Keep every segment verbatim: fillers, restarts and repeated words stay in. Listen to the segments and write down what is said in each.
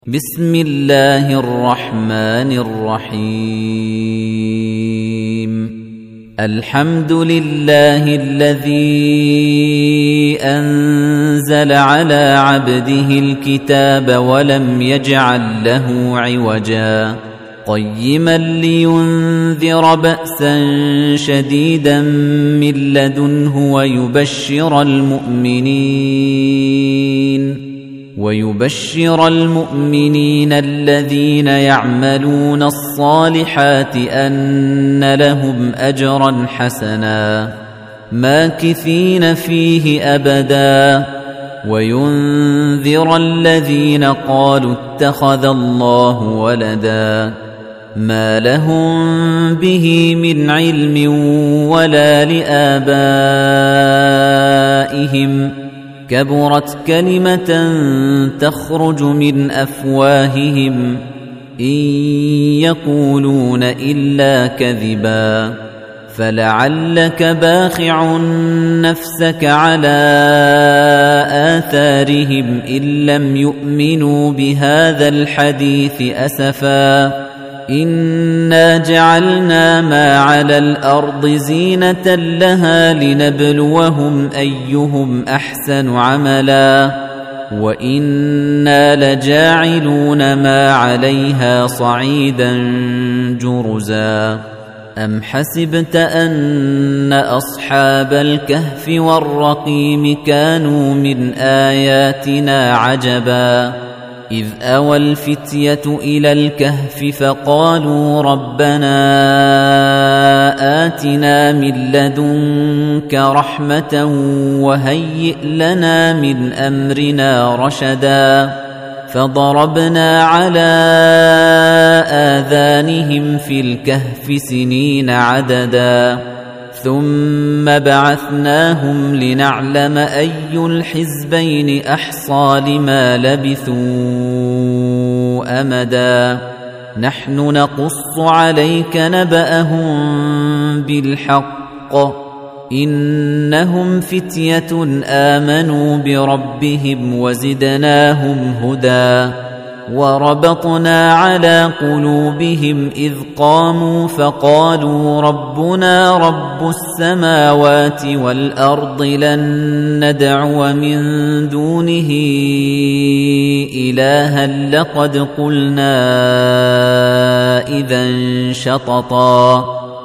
بسم الله الرحمن الرحيم الحمد لله الذي أنزل على عبده الكتاب ولم يجعل له عوجا قيما لينذر بأسا شديدا من لدنه ويبشر المؤمنين ويبشر المؤمنين الذين يعملون الصالحات أن لهم أجرا حسنا ماكثين فيه أبدا وينذر الذين قالوا اتخذ الله ولدا ما لهم به من علم ولا لآبائهم كبرت كلمة تخرج من أفواههم إن يقولون إلا كذبا فلعلك باخع نفسك على آثارهم إن لم يؤمنوا بهذا الحديث أسفا إنا جعلنا ما على الأرض زينة لها لنبلوهم أيهم أحسن عملا وإنا لجاعلون ما عليها صعيدا جرزا أم حسبت أن أصحاب الكهف والرقيم كانوا من آياتنا عجبا إذ أوى الفتية إلى الكهف فقالوا ربنا آتنا من لدنك رحمة وهيئ لنا من أمرنا رشدا فضربنا على آذانهم في الكهف سنين عددا ثم بعثناهم لنعلم أي الحزبين أحصى لما لبثوا أمدا نحن نقص عليك نبأهم بالحق إنهم فتية آمنوا بربهم وزدناهم هدى وربطنا على قلوبهم إذ قاموا فقالوا ربنا رب السماوات والأرض لن ندعو من دونه إلها لقد قلنا إذا شططا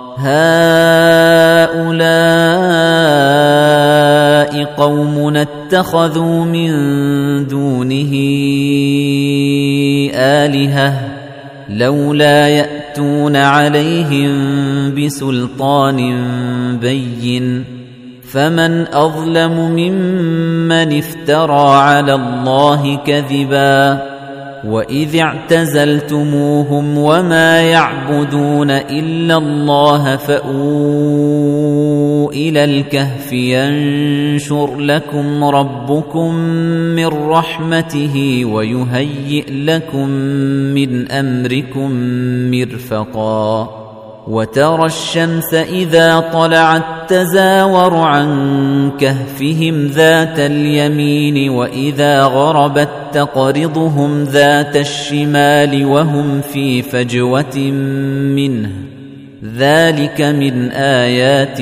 هؤلاء قومنا اتخذوا من دونه آلهة لولا يأتون عليهم بسلطان بين فمن أظلم ممن افترى على الله كذبا وإذ اعتزلتموهم وما يعبدون إلا الله فأووا إلى الكهف ينشر لكم ربكم من رحمته ويهيئ لكم من أمركم مرفقا وترى الشمس إذا طلعت تزاور عن كهفهم ذات اليمين وإذا غربت تقرضهم ذات الشمال وهم في فجوة منه ذلك من آيات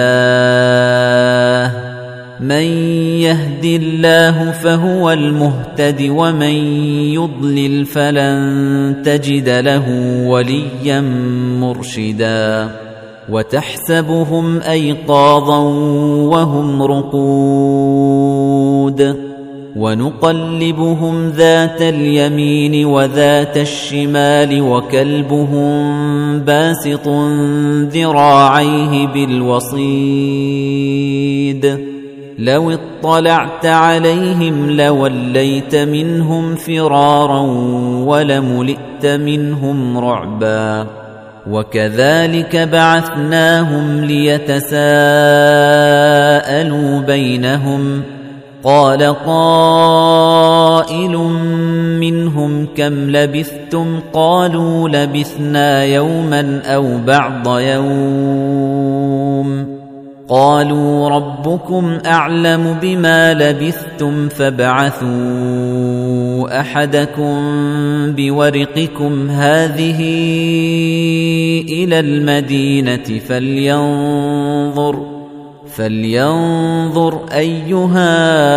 الله من يهد الله فهو المهتد ومن يضلل فلن تجد له وليا مرشدا وتحسبهم أيقاظا وهم رقود ونقلبهم ذات اليمين وذات الشمال وكلبهم باسط ذراعيه بالوصيد لو اطلعت عليهم لوليت منهم فرارا ولملئت منهم رعبا وكذلك بعثناهم ليتساءلوا بينهم قال قائل منهم كم لبثتم قالوا لبثنا يوما أو بعض يوم قالوا ربكم أعلم بما لبثتم فابعثوا أحدكم بورقكم هذه إلى المدينة فلينظر فلينظر أيها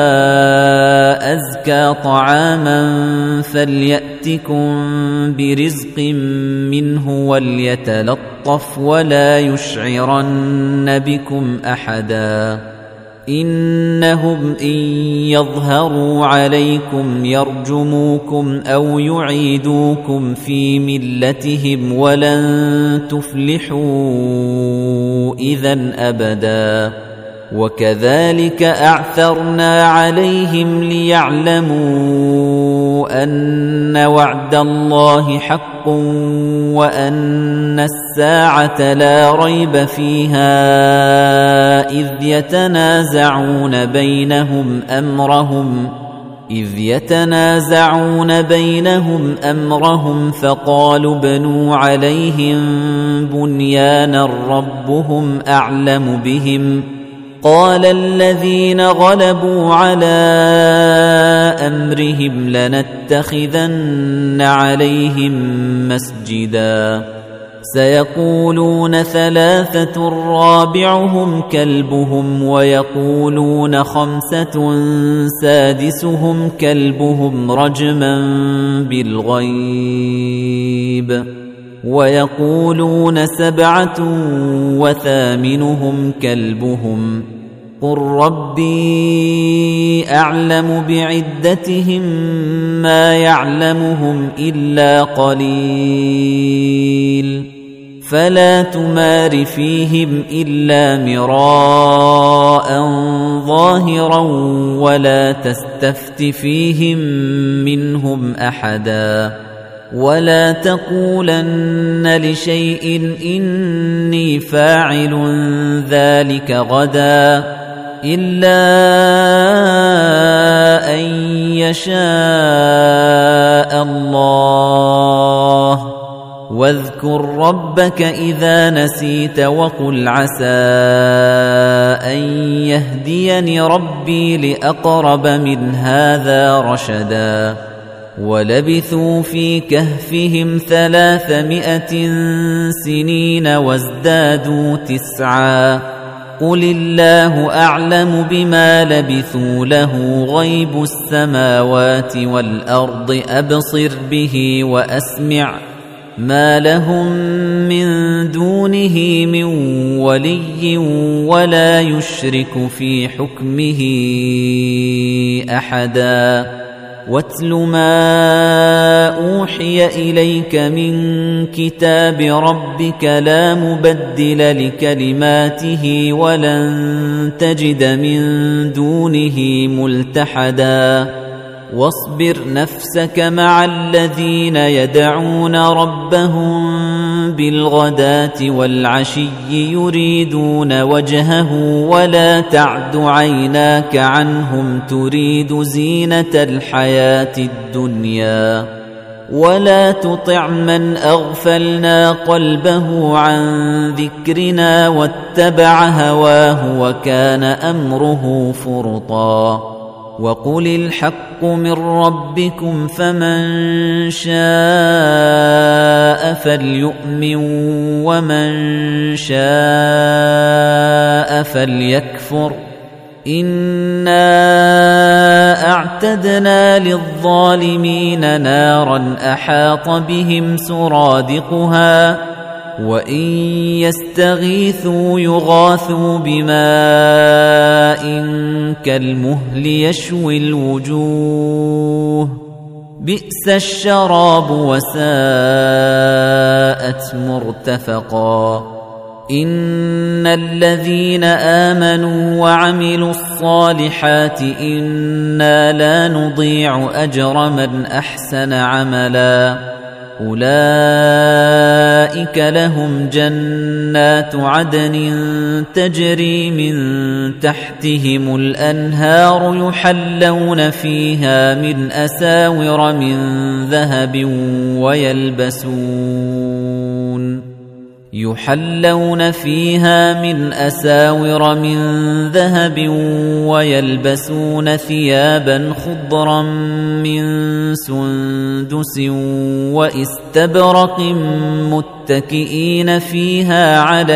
أزكى طعاما فليأتكم برزق منه وليتلطف ولا يشعرن بكم أحدا إنهم إن يظهروا عليكم يرجموكم أو يعيدوكم في ملتهم ولن تفلحوا إذن أبدا وكذلك أعثرنا عليهم ليعلموا أن وعد الله حق وأن الساعة لا ريب فيها إذ يتنازعون بينهم أمرهم إذ يتنازعون بينهم أمرهم فقالوا ابنوا عليهم بنيانا ربهم أعلم بهم قال الذين غلبوا على أمرهم لنتخذن عليهم مسجدا سيقولون ثلاثة رابعهم كلبهم ويقولون خمسة سادسهم كلبهم رجما بالغيب ويقولون سبعة وثامنهم كلبهم قل ربي أعلم بعدتهم ما يعلمهم إلا قليل فلا تمار فيهم إلا مراء ظاهرا ولا تستفت فيهم منهم أحدا ولا تقولن لشيء إني فاعل ذلك غدا إلا أن يشاء الله واذكر ربك إذا نسيت وقل عسى أن يهديني ربي لأقرب من هذا رشدا ولبثوا في كهفهم ثلاثمائة سنين وازدادوا تسعا قل الله أعلم بما لبثوا له غيب السماوات والأرض أبصر به وأسمع ما لهم من دونه من ولي ولا يشرك في حكمه أحدا واتل ما أوحي إليك من كتاب ربك لا مبدل لكلماته ولن تجد من دونه ملتحدا واصبر نفسك مع الذين يدعون ربهم بالغداة والعشي يريدون وجهه ولا تعد عيناك عنهم تريد زينة الحياة الدنيا ولا تطع من أغفلنا قلبه عن ذكرنا واتبع هواه وكان أمره فرطا وقل الحق من ربكم فمن شاء فليؤمن ومن شاء فليكفر إنا أعتدنا للظالمين نارا أحاط بهم سرادقها وإن يستغيثوا يغاثوا بماء كالمهل يشوي الوجوه بئس الشراب وساءت مرتفقا إن الذين آمنوا وعملوا الصالحات إنا لا نضيع أجر من أحسن عملا أولئك لهم جنات عدن تجري من تحتهم الأنهار يحلون فيها من أساور من ذهب ويلبسون يحلون فيها من أساور من ذهب ويلبسون ثيابا خضرا من سندس واستبرق متكئين فيها على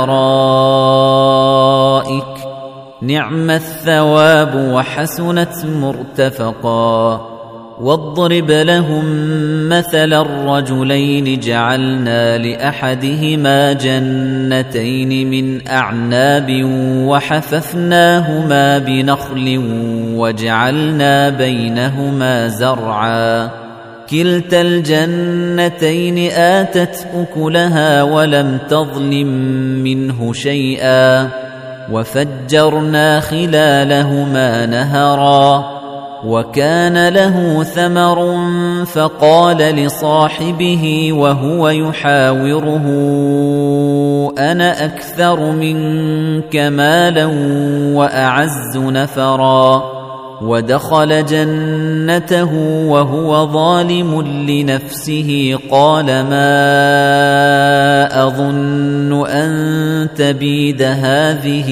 الأرائك نعم الثواب وحسنت مرتفقا واضرب لهم مثل الرجلين جعلنا لأحدهما جنتين من أعناب وحففناهما بنخل وجعلنا بينهما زرعا كلتا الجنتين آتت أكلها ولم تظلم منه شيئا وفجرنا خلالهما نهرا وكان له ثمر فقال لصاحبه وهو يحاوره أنا أكثر منك مالا وأعز نفرا ودخل جنته وهو ظالم لنفسه قال ما أظن أن تبيد هذه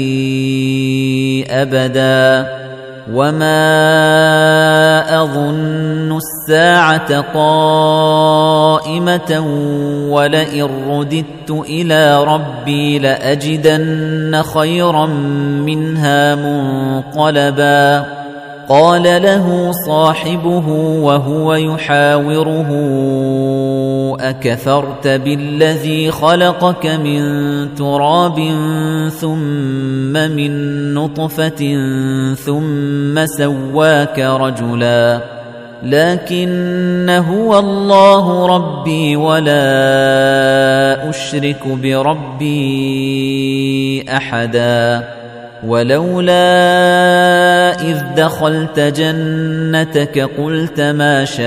أبدا وما أظن الساعة قائمة ولئن رددت إلى ربي لأجدن خيرا منها منقلبا قال له صاحبه وهو يحاوره أكفرت بالذي خلقك من تراب ثم من نطفة ثم سواك رجلا لكن هو الله ربي ولا أشرك بربي أحدا ولولا إذ دخلت جنتك قلت ما شاء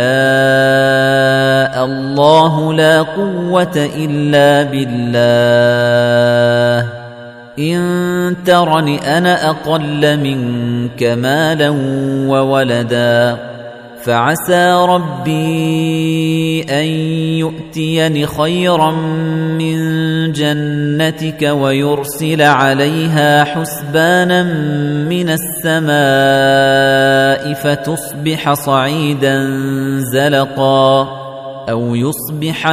الله لا قوة إلا بالله إن ترني أنا أقل منك مالا وولدا فعسى ربي أن يؤتيني خيرا من جنتك ويرسل عليها حسبانا من السماء فتصبح صعيدا زلقا أو يصبح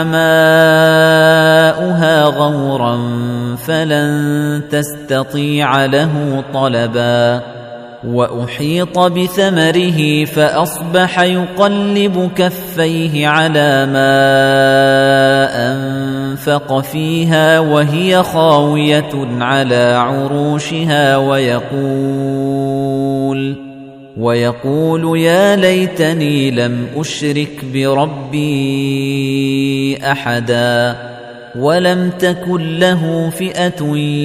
ماؤها غورا فلن تستطيع له طلبا وأحيط بثمره فأصبح يقلب كفيه على ما أنفق فيها وهي خاوية على عروشها ويقول ويقول يا ليتني لم أشرك بربي أحدا ولم تكن له فئة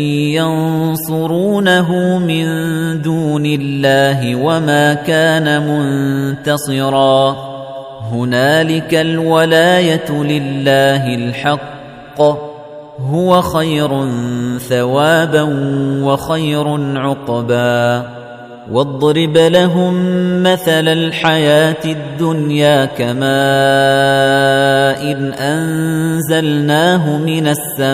ينصرونه من دون الله وما كان منتصرا هنالك الولاية لله الحق هو خير ثوابا وخير عقبا واضرب لهم مثل الحياة الدنيا كماء إن أنزلناه من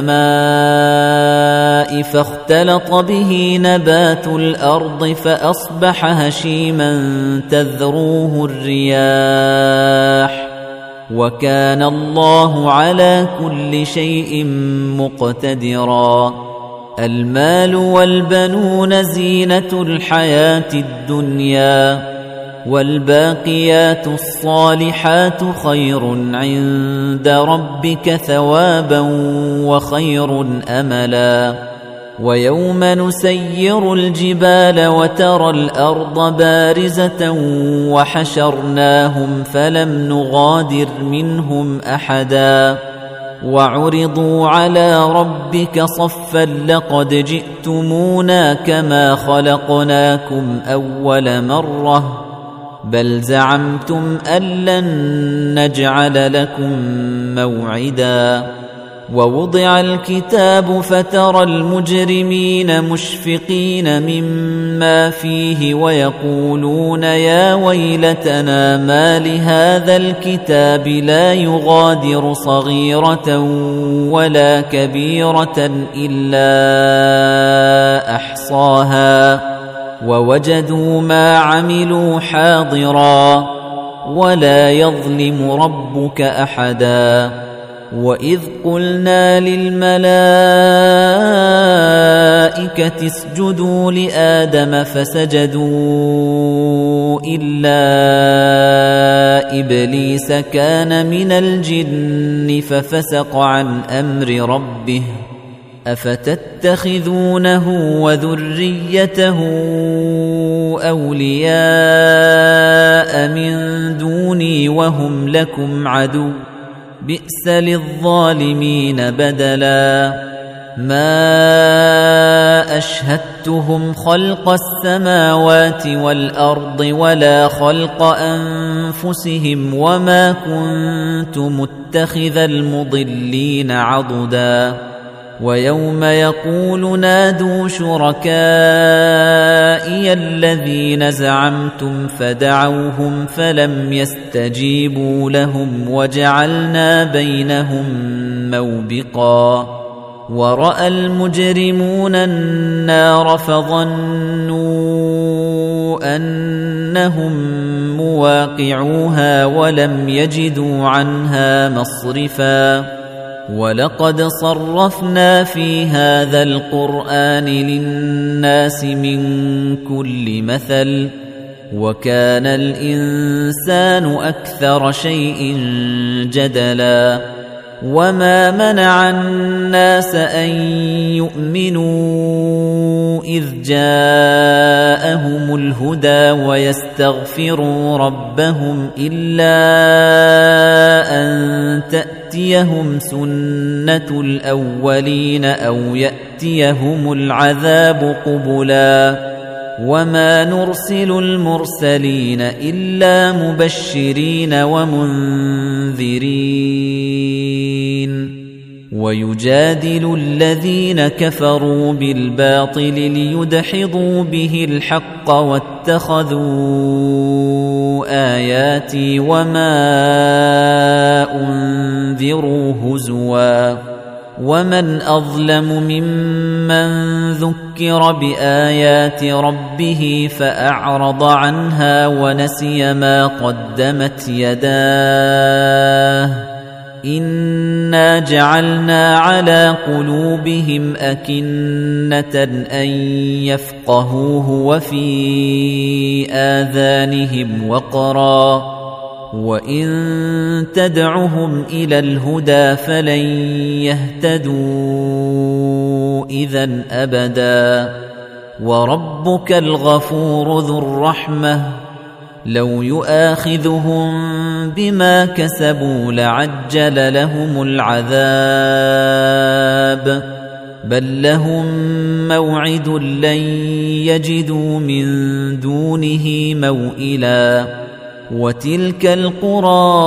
السماء فاختلط به نبات الأرض فأصبح هشيما تذروه الرياح وكان الله على كل شيء مقتدرا المال والبنون زينة الحياة الدنيا والباقيات الصالحات خير عند ربك ثوابا وخير أملا ويوم نسير الجبال وترى الأرض بارزة وحشرناهم فلم نغادر منهم أحدا وعرضوا على ربك صفا لقد جئتمونا كما خلقناكم أول مرة بل زعمتم أن لن نجعل لكم موعدا ووضع الكتاب فترى المجرمين مشفقين مما فيه ويقولون يا ويلتنا ما لهذا الكتاب لا يغادر صغيرة ولا كبيرة إلا أحصاها ووجدوا ما عملوا حاضرا ولا يظلم ربك أحدا وإذ قلنا للملائكة اسجدوا لآدم فسجدوا إلا إبليس كان من الجن ففسق عن أمر ربه أفتتخذونه وذريته أولياء من دوني وهم لكم عدو بئس للظالمين بدلا ما أشهدتهم خلق السماوات والأرض ولا خلق أنفسهم وما كنت متخذ المضلين عضدا ويوم يقول نادوا شركائي الذين زعمتم فدعوهم فلم يستجيبوا لهم وجعلنا بينهم موبقا ورأى المجرمون النار فظنوا أنهم مواقعوها ولم يجدوا عنها مصرفا ولقد صرفنا في هذا القرآن للناس من كل مثل وكان الإنسان أكثر شيء جدلا وما منع الناس أن يؤمنوا إذ جاءهم الهدى ويستغفروا ربهم إلا أن تأتيهم سنة الأولين أو يأتيهم العذاب قبلا وما نرسل المرسلين إلا مبشرين ومنذرين ويجادل الذين كفروا بالباطل ليدحضوا به الحق واتخذوا آياتي وما أنذروا هزوا ومن أظلم ممن ذكر بآيات ربه فأعرض عنها ونسي ما قدمت يداه إنا جعلنا على قلوبهم أكنة أن يفقهوه وفي آذانهم وقرا وإن تدعهم إلى الهدى فلن يهتدوا إذن أبدا وربك الغفور ذو الرحمة لو يؤاخذهم بما كسبوا لعجل لهم العذاب بل لهم موعد لن يجدوا من دونه موئلا وتلك القرى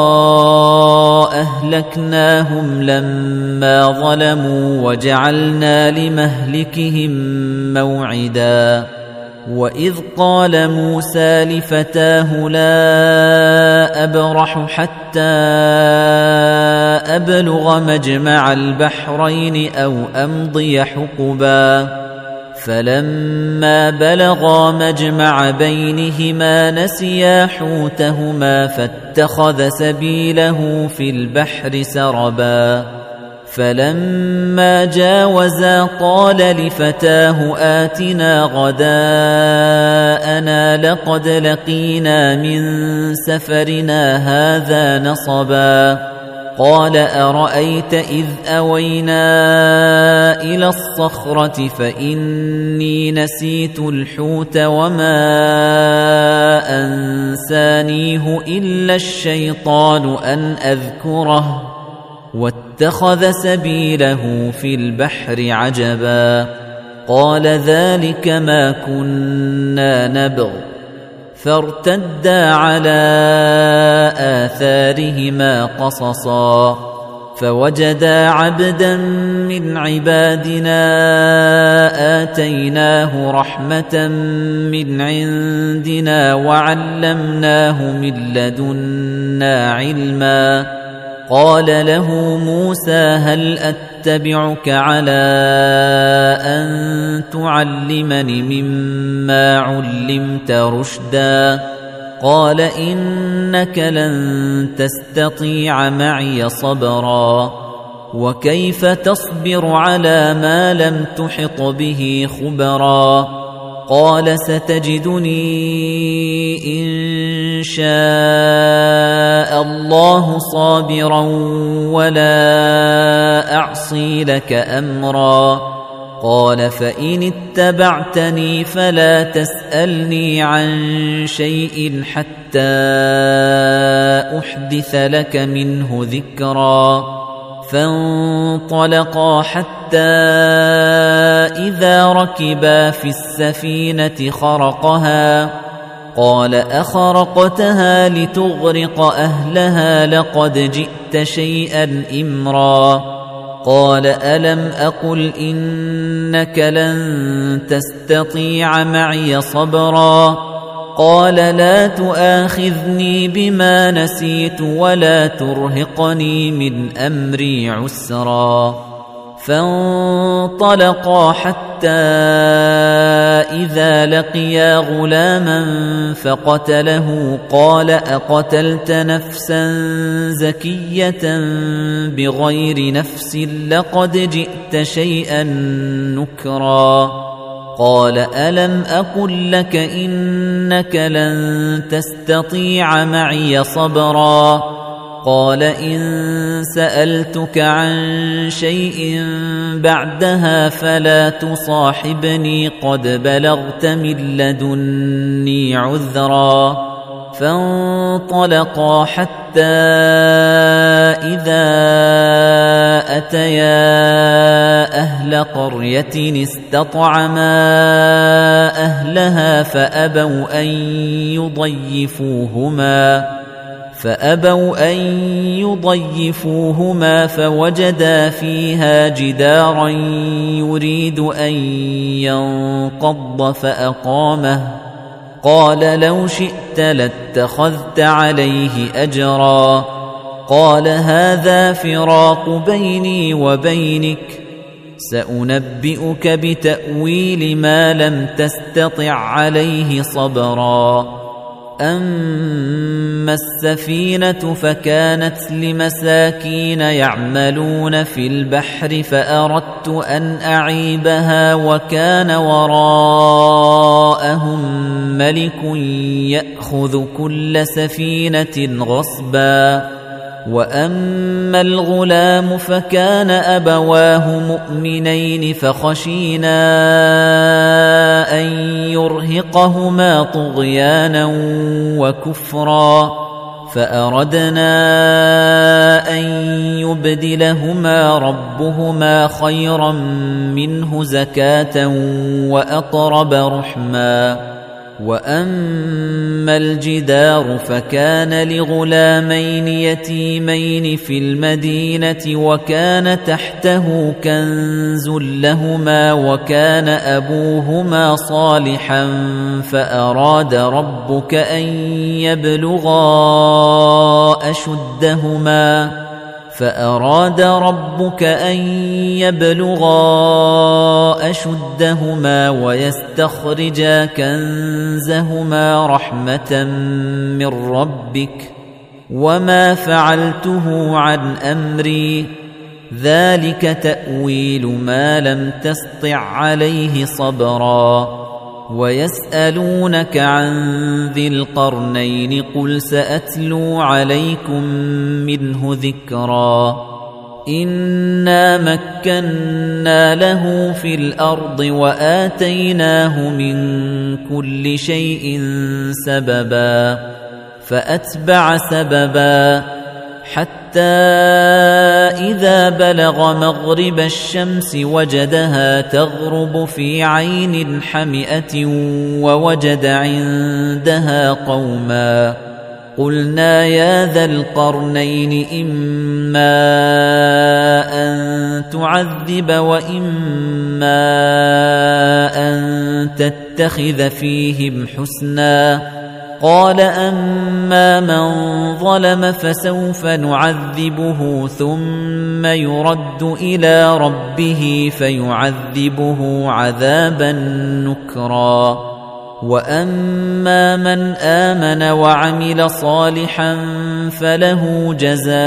أهلكناهم لما ظلموا وجعلنا لمهلكهم موعدا وإذ قال موسى لفتاه لا أبرح حتى أبلغ مجمع البحرين أو أمضي حقبا فلما بلغا مجمع بينهما نسيا حوتهما فاتخذ سبيله في البحر سربا فلما جاوزا قال لفتاه آتنا غداءنا لقد لقينا من سفرنا هذا نصبا قال أرأيت إذ أوينا إلى الصخرة فإني نسيت الحوت وما أنسانيه إلا الشيطان أن أذكره واتخذ سبيله في البحر عجبا قال ذلك ما كنا نبغ فارتدا على آثارهما قصصا فوجدا عبدا من عبادنا آتيناه رحمة من عندنا وعلمناه من لدنا علما. قال له موسى هل أتبعك على أن تعلمني مما علمت رشدا؟ قال إنك لن تستطيع معي صبرا وكيف تصبر على ما لم تحط به خبرا؟ قال ستجدني إن شاء الله صابرا ولا أعصي لك أمرا. قال فإن اتبعتني فلا تسألني عن شيء حتى أحدث لك منه ذكرا. فانطلقا حتى إذا ركبا في السفينة خرقها قال أخرقتها لتغرق أهلها لقد جئت شيئا إمرا. قال ألم أقل إنك لن تستطيع معي صبرا؟ قال لا تؤاخذني بما نسيت ولا ترهقني من أمري عسرا. فانطلقا حتى إذا لقيا غلاما فقتله قال أقتلت نفسا زكية بغير نفس لقد جئت شيئا نكرا. قال ألم أقل لك إنك لن تستطيع معي صبرا؟ قال إن سألتك عن شيء بعدها فلا تصاحبني قد بلغت من لدني عذرا. فانطلقا حتى إذا أتيا أهل قرية استطعما أهلها فأبوا أن يضيفوهما فأبوا أن يضيفوهما فوجدا فيها جدارا يريد أن ينقض فأقامه. قال لو شئت لاتخذت عليه أجرا. قال هذا فراق بيني وبينك سأنبئك بتأويل ما لم تستطع عليه صبرا. أما السفينة فكانت لمساكين يعملون في البحر فأردت أن أعيبها وكان وراءهم ملك يأخذ كل سفينة غصبا. وأما الغلام فكان أبواه مؤمنين فخشينا أن يرهقهما طغيانا وكفرا فأردنا أن يبدلهما ربهما خيرا منه زكاة وأقرب رحما. وأما الجدار فكان لغلامين يتيمين في المدينة وكان تحته كنز لهما وكان أبوهما صالحا فأراد ربك أن يبلغا أشدهما فأراد ربك أن يبلغا أشدهما ويستخرجا كنزهما رحمة من ربك وما فعلته عن أمري ذلك تأويل ما لم تسطع عليه صبرا. ويسألونك عن ذي القرنين قل سأتلو عليكم منه ذكرا. إنا مكنا له في الأرض وآتيناه من كل شيء سببا فأتبع سببا حتى إذا بلغ مغرب الشمس وجدها تغرب في عين حمئة ووجد عندها قوما قلنا يا ذا القرنين إما أن تعذب وإما أن تتخذ فيهم حسنا قال أما من ظلم فسوف نعذبه ثم يرد إلى ربه فيعذبه عذابا نكرا وأما من آمن وعمل صالحا فله جزاء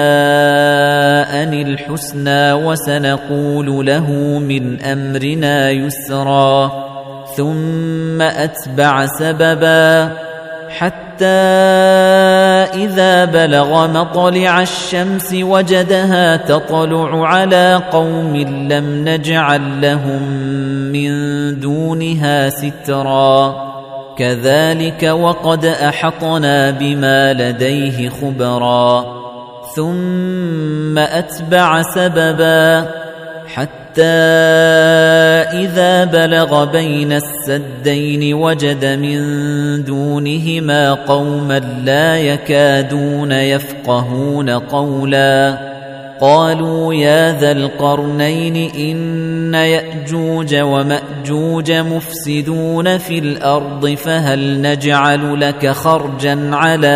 الحسنى وسنقول له من أمرنا يسرا ثم أتبع سببا حتى إذا بلغ مطلع الشمس وجدها تطلع على قوم لم نجعل لهم من دونها سترا كذلك وقد أحطنا بما لديه خبرا ثم أتبع سببا حتى إذا بلغ بين السدين وجد من دونهما قوما لا يكادون يفقهون قولا قالوا يا ذا القرنين إن يأجوج ومأجوج مفسدون في الأرض فهل نجعل لك خرجا على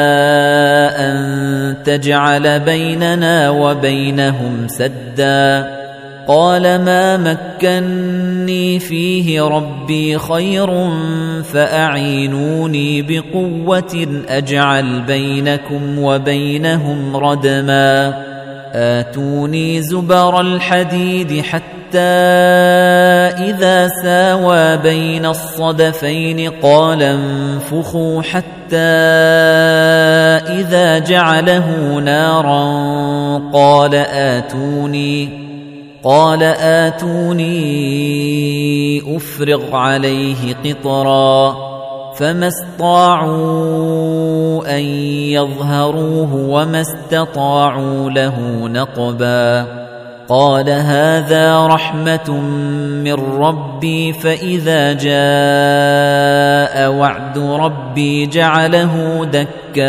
أن تجعل بيننا وبينهم سدا قال ما مكني فيه ربي خير فأعينوني بقوة أجعل بينكم وبينهم ردما آتوني زبر الحديد حتى إذا ساوى بين الصدفين قال انفخوا حتى إذا جعله نارا قال آتوني قال آتوني أفرغ عليه قطرا فما استطاعوا أن يظهروه وما استطاعوا له نقبا قال هذا رحمة من ربي فإذا جاء وعد ربي جعله دكاء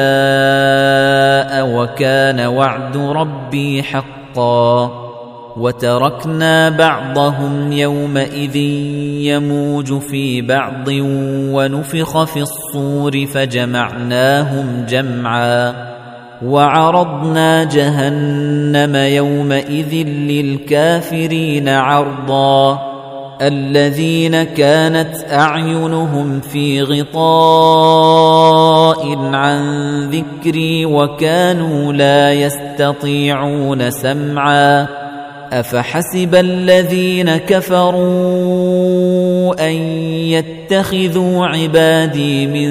وكان وعد ربي حقا وتركنا بعضهم يومئذ يموج في بعض ونفخ في الصور فجمعناهم جمعا وعرضنا جهنم يومئذ للكافرين عرضا الذين كانت أعينهم في غطاء عن ذكري وكانوا لا يستطيعون سمعا أفحسب الذين كفروا أن يتخذوا عبادي من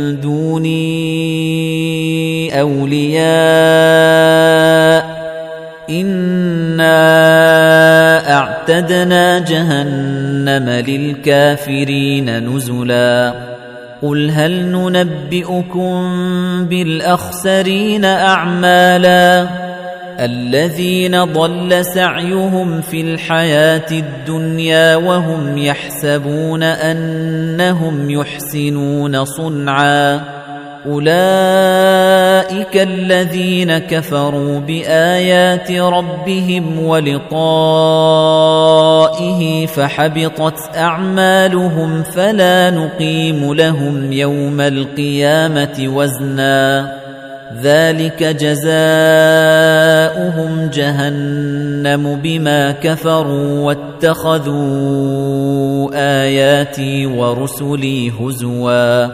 دوني أولياء إنا أعتدنا جهنم للكافرين نزلا قل هل ننبئكم بالأخسرين أعمالا الذين ضل سعيهم في الحياة الدنيا وهم يحسبون أنهم يحسنون صنعا أولئك الذين كفروا بآيات ربهم ولقائه فحبطت أعمالهم فلا نقيم لهم يوم القيامة وزنا ذلك جزاؤهم جهنم بما كفروا واتخذوا آياتي ورسلي هزوا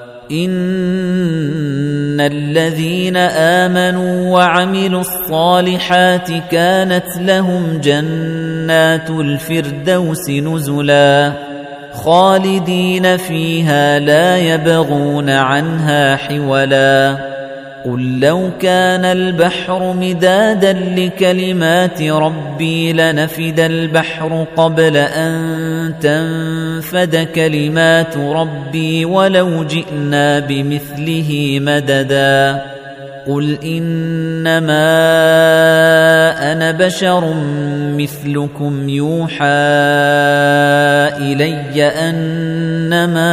إن الذين آمنوا وعملوا الصالحات كانت لهم جنات الفردوس نزلا خالدين فيها لا يبغون عنها حولا قل لو كان البحر مدادا لكلمات ربي لنفد البحر قبل أن تنفد كلمات ربي ولو جئنا بمثله مددا قل إنما أنا بشر مثلكم يوحى إلي أن إنما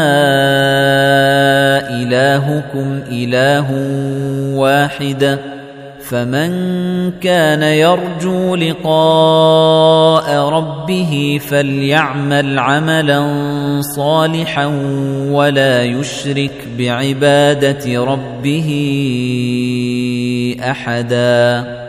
إلهكم إله واحد فمن كان يرجو لقاء ربه فليعمل عملا صالحا ولا يشرك بعبادة ربه أحدا.